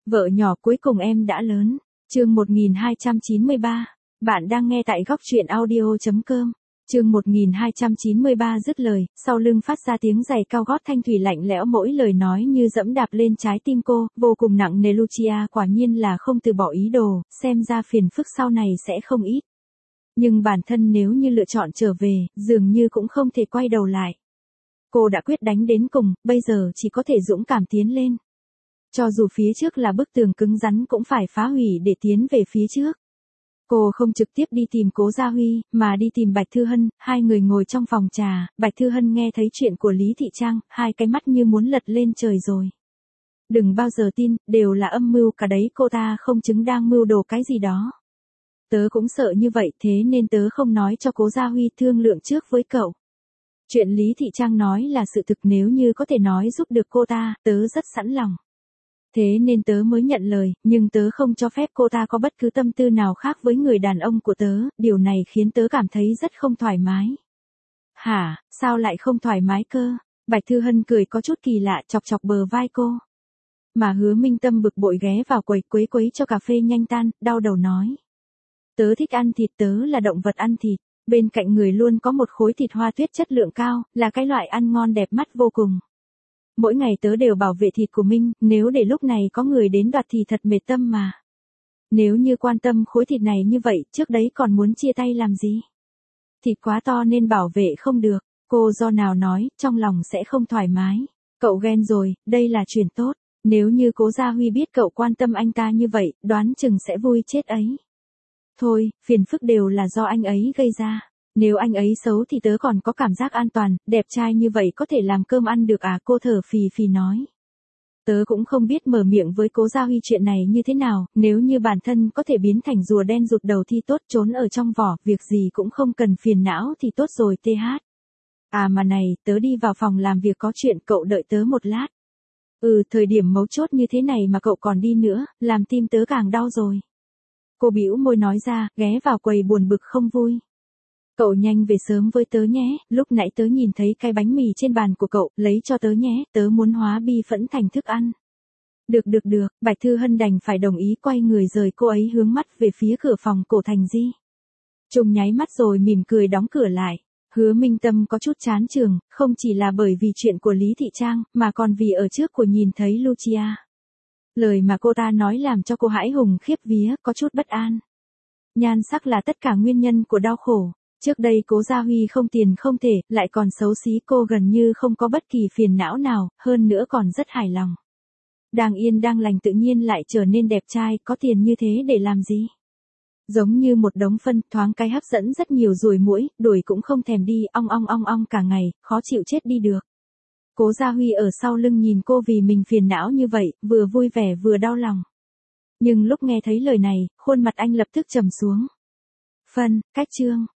Vợ nhỏ cuối cùng em đã lớn. Chương 1293. Bạn đang nghe tại góc truyện audio.com. Chương 1293 dứt lời, sau lưng phát ra tiếng giày cao gót thanh thủy lạnh lẽo, mỗi lời nói như dẫm đạp lên trái tim cô, vô cùng nặng nề. Lucia quả nhiên là không từ bỏ ý đồ, xem ra phiền phức sau này sẽ không ít. Nhưng bản thân nếu như lựa chọn trở về, dường như cũng không thể quay đầu lại. Cô đã quyết đánh đến cùng, bây giờ chỉ có thể dũng cảm tiến lên. Cho dù phía trước là bức tường cứng rắn cũng phải phá hủy để tiến về phía trước. Cô không trực tiếp đi tìm Cố Gia Huy, mà đi tìm Bạch Thư Hân, hai người ngồi trong phòng trà, Bạch Thư Hân nghe thấy chuyện của Lý Thị Trang, hai cái mắt như muốn lật lên trời rồi. Đừng bao giờ tin, đều là âm mưu cả đấy, cô ta không chứng đang mưu đồ cái gì đó. Tớ cũng sợ như vậy, thế nên tớ không nói cho Cố Gia Huy, thương lượng trước với cậu. Chuyện Lý Thị Trang nói là sự thực, nếu như có thể nói giúp được cô ta, tớ rất sẵn lòng. Thế nên tớ mới nhận lời, nhưng tớ không cho phép cô ta có bất cứ tâm tư nào khác với người đàn ông của tớ, điều này khiến tớ cảm thấy rất không thoải mái. Hả, sao lại không thoải mái cơ? Bạch Thư Hân cười có chút kỳ lạ, chọc chọc bờ vai cô. Mà Hứa Minh Tâm bực bội ghé vào quầy quấy cho cà phê nhanh tan, đau đầu nói. Tớ thích ăn thịt, tớ là động vật ăn thịt, bên cạnh người luôn có một khối thịt hoa tuyết chất lượng cao, là cái loại ăn ngon đẹp mắt vô cùng. Mỗi ngày tớ đều bảo vệ thịt của mình, nếu để lúc này có người đến đoạt thì thật mệt tâm mà. Nếu như quan tâm khối thịt này như vậy, trước đấy còn muốn chia tay làm gì? Thịt quá to nên bảo vệ không được, cô do nào nói, trong lòng sẽ không thoải mái. Cậu ghen rồi, đây là chuyện tốt, nếu như Cố Gia Huy biết cậu quan tâm anh ta như vậy, đoán chừng sẽ vui chết ấy. Thôi, phiền phức đều là do anh ấy gây ra. Nếu anh ấy xấu thì tớ còn có cảm giác an toàn, đẹp trai như vậy có thể làm cơm ăn được à, cô thở phì phì nói. Tớ cũng không biết mở miệng với Cố Gia Huy chuyện này như thế nào, nếu như bản thân có thể biến thành rùa đen rụt đầu thì tốt, trốn ở trong vỏ, việc gì cũng không cần phiền não thì tốt rồi. TH. À mà này, tớ đi vào phòng làm việc có chuyện, cậu đợi tớ một lát. Thời điểm mấu chốt như thế này mà cậu còn đi nữa, làm tim tớ càng đau rồi. Cô bĩu môi nói ra, ghé vào quầy buồn bực không vui. Cậu nhanh về sớm với tớ nhé, lúc nãy tớ nhìn thấy cái bánh mì trên bàn của cậu, lấy cho tớ nhé, tớ muốn hóa bi phẫn thành thức ăn. Được, Bạch Thư Hân đành phải đồng ý, quay người rời, cô ấy hướng mắt về phía cửa phòng Cổ Thành Di. Trùng nháy mắt rồi mỉm cười đóng cửa lại. Hứa Minh Tâm có chút chán trường, không chỉ là bởi vì chuyện của Lý Thị Trang, mà còn vì ở trước của nhìn thấy Lucia. Lời mà cô ta nói làm cho cô hãi hùng khiếp vía, có chút bất an. Nhan sắc là tất cả nguyên nhân của đau khổ. Trước đây Cố Gia Huy không tiền không thể, lại còn xấu xí, cô gần như không có bất kỳ phiền não nào, hơn nữa còn rất hài lòng. Đang yên đang lành tự nhiên lại trở nên đẹp trai, có tiền như thế để làm gì? Giống như một đống phân, thoáng cái hấp dẫn rất nhiều ruồi muỗi, đuổi cũng không thèm đi, ong ong cả ngày, khó chịu chết đi được. Cố Gia Huy ở sau lưng nhìn cô vì mình phiền não như vậy, vừa vui vẻ vừa đau lòng. Nhưng lúc nghe thấy lời này, khuôn mặt anh lập tức trầm xuống. Cách chương.